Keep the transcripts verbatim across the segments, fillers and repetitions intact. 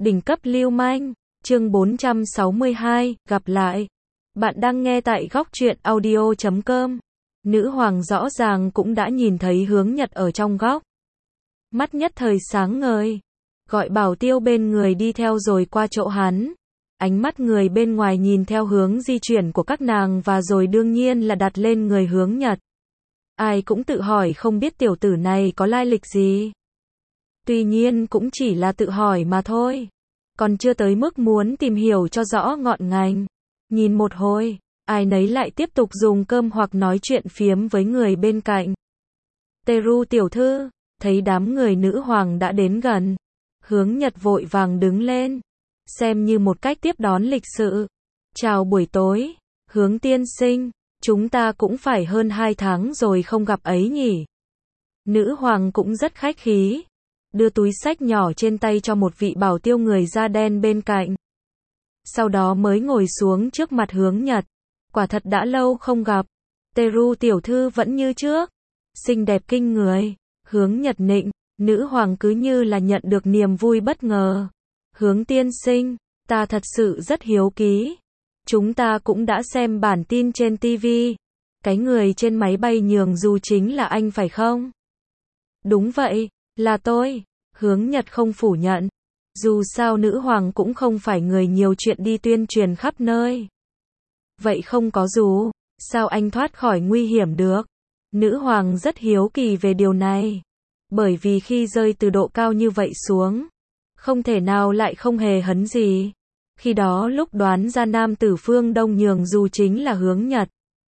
Đỉnh cấp lưu manh, chương bốn trăm sáu mươi hai, gặp lại. Bạn đang nghe tại góc truyện audio chấm com. Nữ hoàng rõ ràng cũng đã nhìn thấy Hướng Nhật ở trong góc. Mắt nhất thời sáng ngời. Gọi bảo tiêu bên người đi theo rồi qua chỗ hắn. Ánh mắt người bên ngoài nhìn theo hướng di chuyển của các nàng và rồi đương nhiên là đặt lên người Hướng Nhật. Ai cũng tự hỏi không biết tiểu tử này có lai lịch gì. Tuy nhiên cũng chỉ là tự hỏi mà thôi. Còn chưa tới mức muốn tìm hiểu cho rõ ngọn ngành. Nhìn một hồi, ai nấy lại tiếp tục dùng cơm hoặc nói chuyện phiếm với người bên cạnh. Teru tiểu thư, thấy đám người nữ hoàng đã đến gần. Hướng Nhật vội vàng đứng lên. Xem như một cách tiếp đón lịch sự. Chào buổi tối, Hướng tiên sinh, chúng ta cũng phải hơn hai tháng rồi không gặp ấy nhỉ. Nữ hoàng cũng rất khách khí. Đưa túi xách nhỏ trên tay cho một vị bảo tiêu người da đen bên cạnh. Sau đó mới ngồi xuống trước mặt Hướng Nhật. Quả thật đã lâu không gặp. Teru tiểu thư vẫn như trước. Xinh đẹp kinh người. Hướng Nhật nịnh. Nữ hoàng cứ như là nhận được niềm vui bất ngờ. Hướng tiên sinh, ta thật sự rất hiếu kỳ. Chúng ta cũng đã xem bản tin trên ti vi. Cái người trên máy bay nhường dù chính là anh phải không? Đúng vậy, là tôi. Hướng Nhật không phủ nhận. Dù sao nữ hoàng cũng không phải người nhiều chuyện đi tuyên truyền khắp nơi. Vậy không có dù, sao anh thoát khỏi nguy hiểm được? Nữ hoàng rất hiếu kỳ về điều này. Bởi vì khi rơi từ độ cao như vậy xuống, không thể nào lại không hề hấn gì. Khi đó lúc đoán ra nam tử phương Đông nhường dù chính là Hướng Nhật.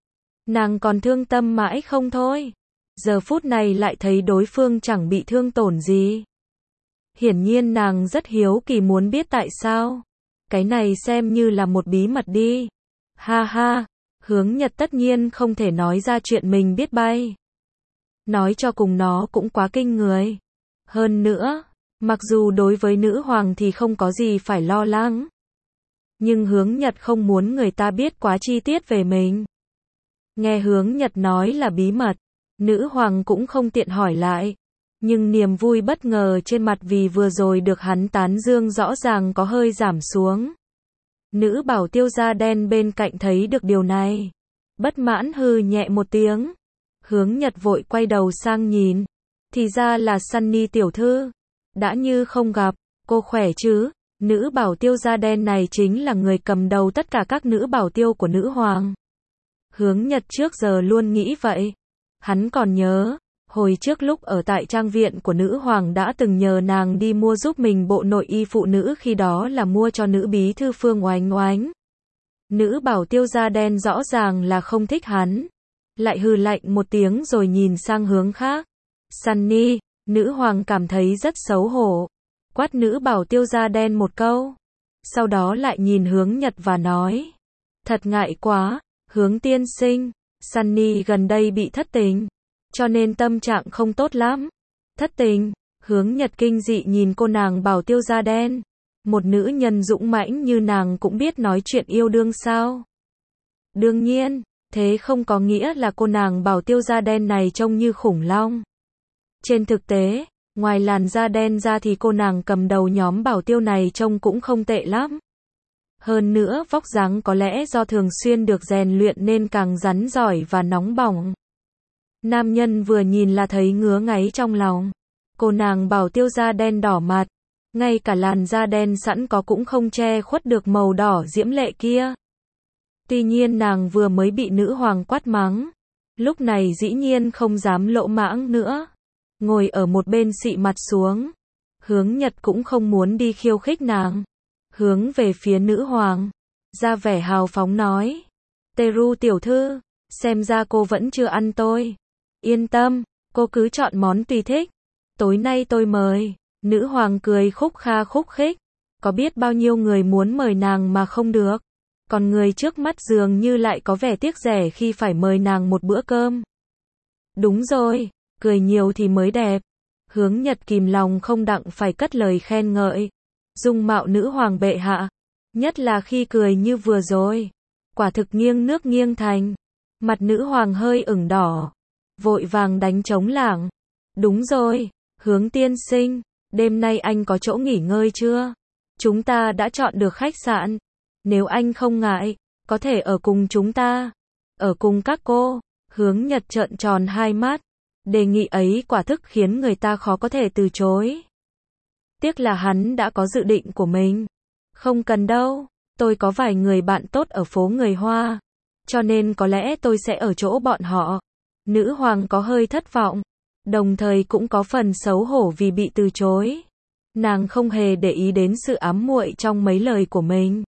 Nàng còn thương tâm mãi không thôi. Giờ phút này lại thấy đối phương chẳng bị thương tổn gì. Hiển nhiên nàng rất hiếu kỳ muốn biết tại sao. Cái này xem như là một bí mật đi. Ha ha, Hướng Nhật tất nhiên không thể nói ra chuyện mình biết bay. Nói cho cùng nó cũng quá kinh người. Hơn nữa, mặc dù đối với nữ hoàng thì không có gì phải lo lắng. Nhưng Hướng Nhật không muốn người ta biết quá chi tiết về mình. Nghe Hướng Nhật nói là bí mật, nữ hoàng cũng không tiện hỏi lại. Nhưng niềm vui bất ngờ trên mặt vì vừa rồi được hắn tán dương rõ ràng có hơi giảm xuống. Nữ bảo tiêu da đen bên cạnh thấy được điều này. Bất mãn hừ nhẹ một tiếng. Hướng Nhật vội quay đầu sang nhìn. Thì ra là Sunny tiểu thư. Đã như không gặp, cô khỏe chứ? Nữ bảo tiêu da đen này chính là người cầm đầu tất cả các nữ bảo tiêu của nữ hoàng. Hướng Nhật trước giờ luôn nghĩ vậy. Hắn còn nhớ, hồi trước lúc ở tại trang viện của nữ hoàng đã từng nhờ nàng đi mua giúp mình bộ nội y phụ nữ, khi đó là mua cho nữ bí thư Phương Oánh Oánh. Nữ bảo tiêu da đen rõ ràng là không thích hắn. Lại hừ lạnh một tiếng rồi nhìn sang hướng khác. Sunny, nữ hoàng cảm thấy rất xấu hổ. Quát nữ bảo tiêu da đen một câu. Sau đó lại nhìn Hướng Nhật và nói. Thật ngại quá, Hướng tiên sinh. Sunny gần đây bị thất tình. Cho nên tâm trạng không tốt lắm. Thất tình, Hướng Nhật kinh dị nhìn cô nàng bảo tiêu da đen. Một nữ nhân dũng mãnh như nàng cũng biết nói chuyện yêu đương sao? Đương nhiên, thế không có nghĩa là cô nàng bảo tiêu da đen này trông như khủng long. Trên thực tế, ngoài làn da đen ra thì cô nàng cầm đầu nhóm bảo tiêu này trông cũng không tệ lắm. Hơn nữa vóc dáng có lẽ do thường xuyên được rèn luyện nên càng rắn giỏi và nóng bỏng. Nam nhân vừa nhìn là thấy ngứa ngáy trong lòng. Cô nàng bảo tiêu da đen đỏ mặt. Ngay cả làn da đen sẵn có cũng không che khuất được màu đỏ diễm lệ kia. Tuy nhiên nàng vừa mới bị nữ hoàng quát mắng. Lúc này dĩ nhiên không dám lỗ mãng nữa. Ngồi ở một bên xị mặt xuống. Hướng Nhật cũng không muốn đi khiêu khích nàng. Hướng về phía nữ hoàng. Ra vẻ hào phóng nói. Teru tiểu thư, xem ra cô vẫn chưa ăn tôi. Yên tâm, cô cứ chọn món tùy thích. Tối nay tôi mời. Nữ hoàng cười khúc kha khúc khích. Có biết bao nhiêu người muốn mời nàng mà không được. Còn người trước mắt dường như lại có vẻ tiếc rẻ khi phải mời nàng một bữa cơm. Đúng rồi, cười nhiều thì mới đẹp. Hướng Nhật kìm lòng không đặng phải cất lời khen ngợi. Dung mạo nữ hoàng bệ hạ. Nhất là khi cười như vừa rồi. Quả thực nghiêng nước nghiêng thành. Mặt nữ hoàng hơi ửng đỏ. Vội vàng đánh trống lảng. Đúng rồi, Hướng tiên sinh. Đêm nay anh có chỗ nghỉ ngơi chưa? Chúng ta đã chọn được khách sạn. Nếu anh không ngại, có thể ở cùng chúng ta. Ở cùng các cô. Hướng Nhật trợn tròn hai mắt. Đề nghị ấy quả thực khiến người ta khó có thể từ chối. Tiếc là hắn đã có dự định của mình. Không cần đâu, tôi có vài người bạn tốt ở phố người Hoa. Cho nên có lẽ tôi sẽ ở chỗ bọn họ. Nữ hoàng có hơi thất vọng. Đồng thời cũng có phần xấu hổ vì bị từ chối. Nàng không hề để ý đến sự ám muội trong mấy lời của mình.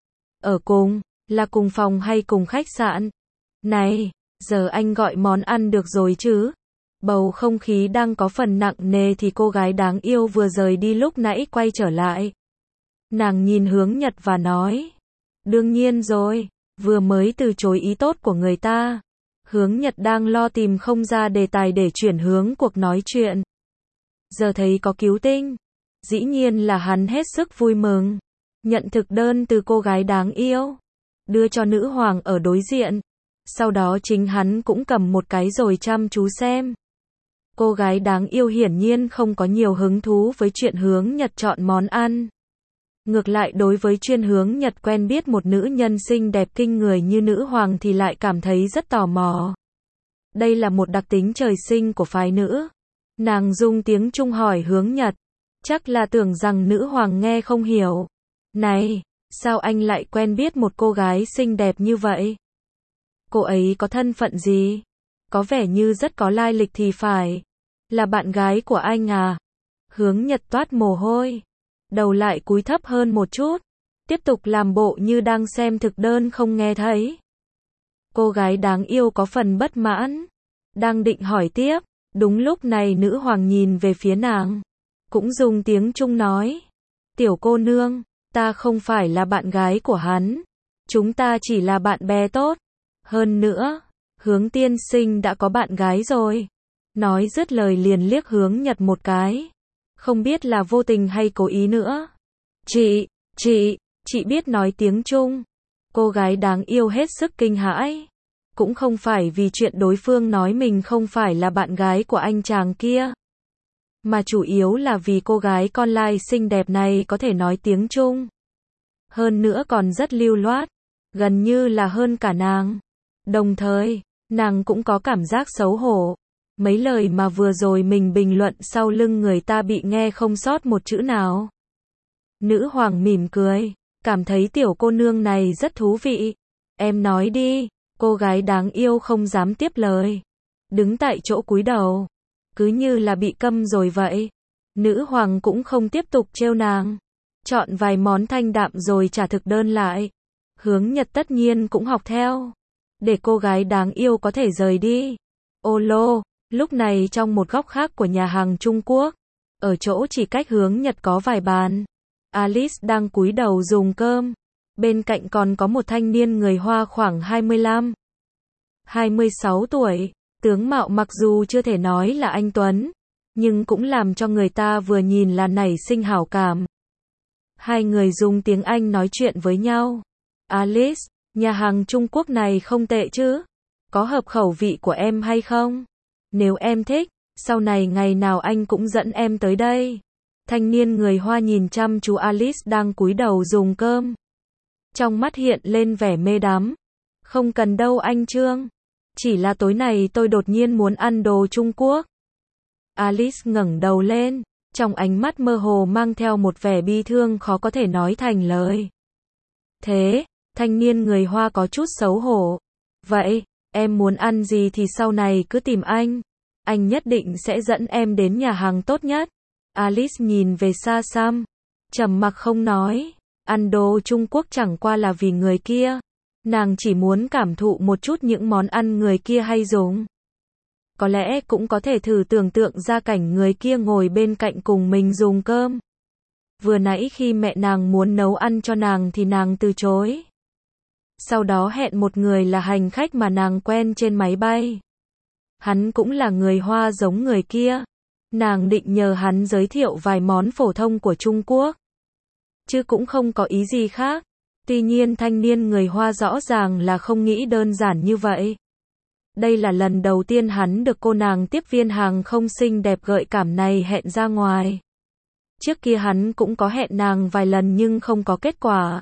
Ở cùng, là cùng phòng hay cùng khách sạn? Này, giờ anh gọi món ăn được rồi chứ? Bầu không khí đang có phần nặng nề thì cô gái đáng yêu vừa rời đi lúc nãy quay trở lại. Nàng nhìn Hướng Nhật và nói. Đương nhiên rồi, vừa mới từ chối ý tốt của người ta. Hướng Nhật đang lo tìm không ra đề tài để chuyển hướng cuộc nói chuyện. Giờ thấy có cứu tinh. Dĩ nhiên là hắn hết sức vui mừng. Nhận thực đơn từ cô gái đáng yêu. Đưa cho nữ hoàng ở đối diện. Sau đó chính hắn cũng cầm một cái rồi chăm chú xem. Cô gái đáng yêu hiển nhiên không có nhiều hứng thú với chuyện Hướng Nhật chọn món ăn. Ngược lại đối với chuyên Hướng Nhật quen biết một nữ nhân xinh đẹp kinh người như nữ hoàng thì lại cảm thấy rất tò mò. Đây là một đặc tính trời sinh của phái nữ. Nàng dùng tiếng Trung hỏi Hướng Nhật. Chắc là tưởng rằng nữ hoàng nghe không hiểu. Này, sao anh lại quen biết một cô gái xinh đẹp như vậy? Cô ấy có thân phận gì? Có vẻ như rất có lai lịch thì phải. Là bạn gái của anh à? Hướng Nhật toát mồ hôi. Đầu lại cúi thấp hơn một chút. Tiếp tục làm bộ như đang xem thực đơn không nghe thấy. Cô gái đáng yêu có phần bất mãn. Đang định hỏi tiếp. Đúng lúc này nữ hoàng nhìn về phía nàng. Cũng dùng tiếng Trung nói. Tiểu cô nương, ta không phải là bạn gái của hắn. Chúng ta chỉ là bạn bè tốt. Hơn nữa, Hướng tiên sinh đã có bạn gái rồi. Nói dứt lời liền liếc Hướng Nhật một cái. Không biết là vô tình hay cố ý nữa. Chị, chị, chị biết nói tiếng Trung. Cô gái đáng yêu hết sức kinh hãi. Cũng không phải vì chuyện đối phương nói mình không phải là bạn gái của anh chàng kia. Mà chủ yếu là vì cô gái con lai xinh đẹp này có thể nói tiếng Trung. Hơn nữa còn rất lưu loát. Gần như là hơn cả nàng. Đồng thời, nàng cũng có cảm giác xấu hổ. Mấy lời mà vừa rồi mình bình luận sau lưng người ta bị nghe không sót một chữ nào. Nữ hoàng mỉm cười, cảm thấy tiểu cô nương này rất thú vị. Em nói đi, cô gái đáng yêu không dám tiếp lời. Đứng tại chỗ cúi đầu, cứ như là bị câm rồi vậy. Nữ hoàng cũng không tiếp tục trêu nàng. Chọn vài món thanh đạm rồi trả thực đơn lại. Hướng Nhật tất nhiên cũng học theo. Để cô gái đáng yêu có thể rời đi. Ô lô, lúc này trong một góc khác của nhà hàng Trung Quốc, ở chỗ chỉ cách Hướng Nhật có vài bàn, Alice đang cúi đầu dùng cơm. Bên cạnh còn có một thanh niên người Hoa khoảng hai mươi lăm, hai mươi sáu tuổi. Tướng mạo mặc dù chưa thể nói là anh tuấn, nhưng cũng làm cho người ta vừa nhìn là nảy sinh hảo cảm. Hai người dùng tiếng Anh nói chuyện với nhau. Alice, nhà hàng Trung Quốc này không tệ chứ? Có hợp khẩu vị của em hay không? Nếu em thích, sau này ngày nào anh cũng dẫn em tới đây. Thanh niên người Hoa nhìn chăm chú Alice đang cúi đầu dùng cơm. Trong mắt hiện lên vẻ mê đắm. Không cần đâu anh Trương. Chỉ là tối này tôi đột nhiên muốn ăn đồ Trung Quốc. Alice ngẩng đầu lên. Trong ánh mắt mơ hồ mang theo một vẻ bi thương khó có thể nói thành lời. Thế, thanh niên người Hoa có chút xấu hổ. Vậy, em muốn ăn gì thì sau này cứ tìm anh. Anh nhất định sẽ dẫn em đến nhà hàng tốt nhất. Alice nhìn về xa xăm. Trầm mặc không nói. Ăn đồ Trung Quốc chẳng qua là vì người kia. Nàng chỉ muốn cảm thụ một chút những món ăn người kia hay dùng. Có lẽ cũng có thể thử tưởng tượng ra cảnh người kia ngồi bên cạnh cùng mình dùng cơm. Vừa nãy khi mẹ nàng muốn nấu ăn cho nàng thì nàng từ chối. Sau đó hẹn một người là hành khách mà nàng quen trên máy bay. Hắn cũng là người Hoa giống người kia. Nàng định nhờ hắn giới thiệu vài món phổ thông của Trung Quốc. Chứ cũng không có ý gì khác. Tuy nhiên thanh niên người Hoa rõ ràng là không nghĩ đơn giản như vậy. Đây là lần đầu tiên hắn được cô nàng tiếp viên hàng không xinh đẹp gợi cảm này hẹn ra ngoài. Trước kia hắn cũng có hẹn nàng vài lần nhưng không có kết quả.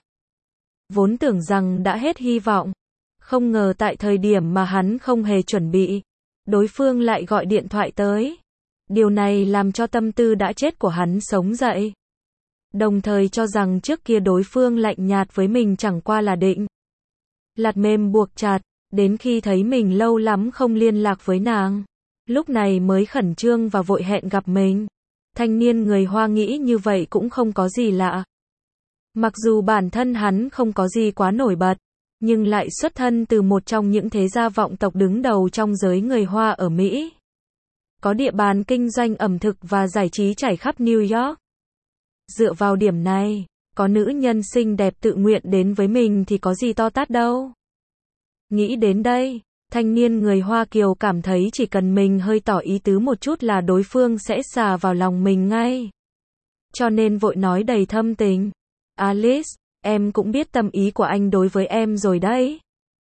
Vốn tưởng rằng đã hết hy vọng. Không ngờ tại thời điểm mà hắn không hề chuẩn bị, đối phương lại gọi điện thoại tới. Điều này làm cho tâm tư đã chết của hắn sống dậy. Đồng thời cho rằng trước kia đối phương lạnh nhạt với mình chẳng qua là định lạt mềm buộc chặt, đến khi thấy mình lâu lắm không liên lạc với nàng, lúc này mới khẩn trương và vội hẹn gặp mình. Thanh niên người Hoa nghĩ như vậy cũng không có gì lạ. Mặc dù bản thân hắn không có gì quá nổi bật, nhưng lại xuất thân từ một trong những thế gia vọng tộc đứng đầu trong giới người Hoa ở Mỹ. Có địa bàn kinh doanh ẩm thực và giải trí trải khắp New York. Dựa vào điểm này, có nữ nhân xinh đẹp tự nguyện đến với mình thì có gì to tát đâu. Nghĩ đến đây, thanh niên người Hoa Kiều cảm thấy chỉ cần mình hơi tỏ ý tứ một chút là đối phương sẽ xà vào lòng mình ngay. Cho nên vội nói đầy thâm tình. Alice, em cũng biết tâm ý của anh đối với em rồi đấy.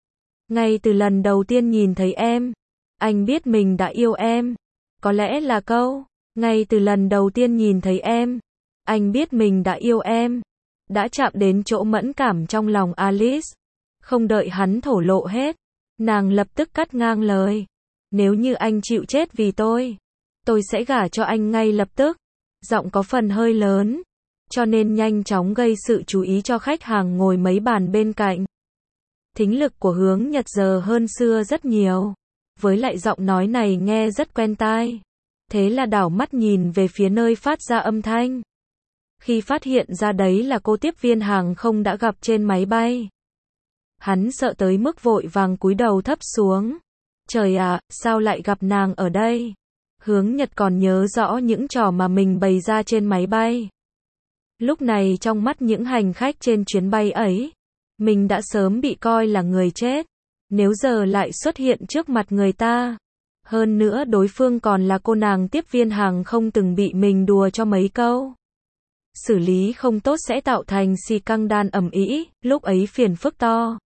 Ngay từ lần đầu tiên nhìn thấy em, anh biết mình đã yêu em. Có lẽ là câu, ngay từ lần đầu tiên nhìn thấy em, anh biết mình đã yêu em, đã chạm đến chỗ mẫn cảm trong lòng Alice. Không đợi hắn thổ lộ hết, nàng lập tức cắt ngang lời. Nếu như anh chịu chết vì tôi, tôi sẽ gả cho anh ngay lập tức. Giọng có phần hơi lớn, cho nên nhanh chóng gây sự chú ý cho khách hàng ngồi mấy bàn bên cạnh. Thính lực của Hướng Nhật giờ hơn xưa rất nhiều, với lại giọng nói này nghe rất quen tai. Thế là đảo mắt nhìn về phía nơi phát ra âm thanh. Khi phát hiện ra đấy là cô tiếp viên hàng không đã gặp trên máy bay, hắn sợ tới mức vội vàng cúi đầu thấp xuống. Trời ạ, sao lại gặp nàng ở đây? Hướng Nhật còn nhớ rõ những trò mà mình bày ra trên máy bay. Lúc này trong mắt những hành khách trên chuyến bay ấy, mình đã sớm bị coi là người chết. Nếu giờ lại xuất hiện trước mặt người ta, hơn nữa đối phương còn là cô nàng tiếp viên hàng không từng bị mình đùa cho mấy câu, xử lý không tốt sẽ tạo thành xì căng đan ầm ĩ, lúc ấy phiền phức to.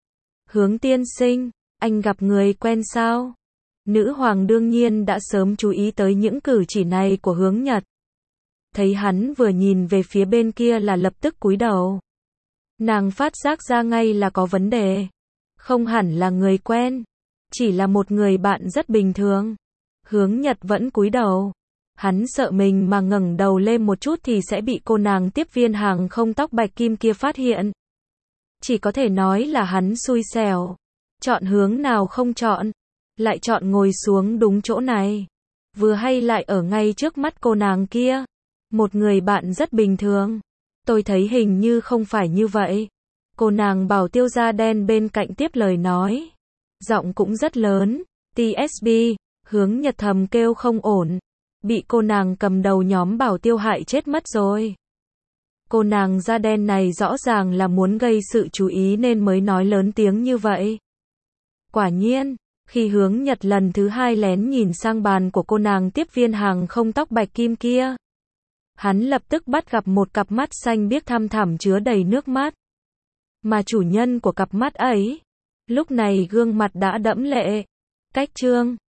Hướng tiên sinh, anh gặp người quen sao? Nữ hoàng đương nhiên đã sớm chú ý tới những cử chỉ này của Hướng Nhật. Thấy hắn vừa nhìn về phía bên kia là lập tức cúi đầu. Nàng phát giác ra ngay là có vấn đề. Không hẳn là người quen, chỉ là một người bạn rất bình thường. Hướng Nhật vẫn cúi đầu. Hắn sợ mình mà ngẩng đầu lên một chút thì sẽ bị cô nàng tiếp viên hàng không tóc bạch kim kia phát hiện. Chỉ có thể nói là hắn xui xẻo. Chọn hướng nào không chọn, lại chọn ngồi xuống đúng chỗ này. Vừa hay lại ở ngay trước mắt cô nàng kia. Một người bạn rất bình thường. Tôi thấy hình như không phải như vậy. Cô nàng bảo tiêu da đen bên cạnh tiếp lời nói. Giọng cũng rất lớn. tê ét bê, Hướng Nhật thầm kêu không ổn. Bị cô nàng cầm đầu nhóm bảo tiêu hại chết mất rồi. Cô nàng da đen này rõ ràng là muốn gây sự chú ý nên mới nói lớn tiếng như vậy. Quả nhiên, khi Hướng Nhật lần thứ hai lén nhìn sang bàn của cô nàng tiếp viên hàng không tóc bạch kim kia, hắn lập tức bắt gặp một cặp mắt xanh biếc thăm thẳm chứa đầy nước mắt. Mà chủ nhân của cặp mắt ấy, lúc này gương mặt đã đẫm lệ. Cách chương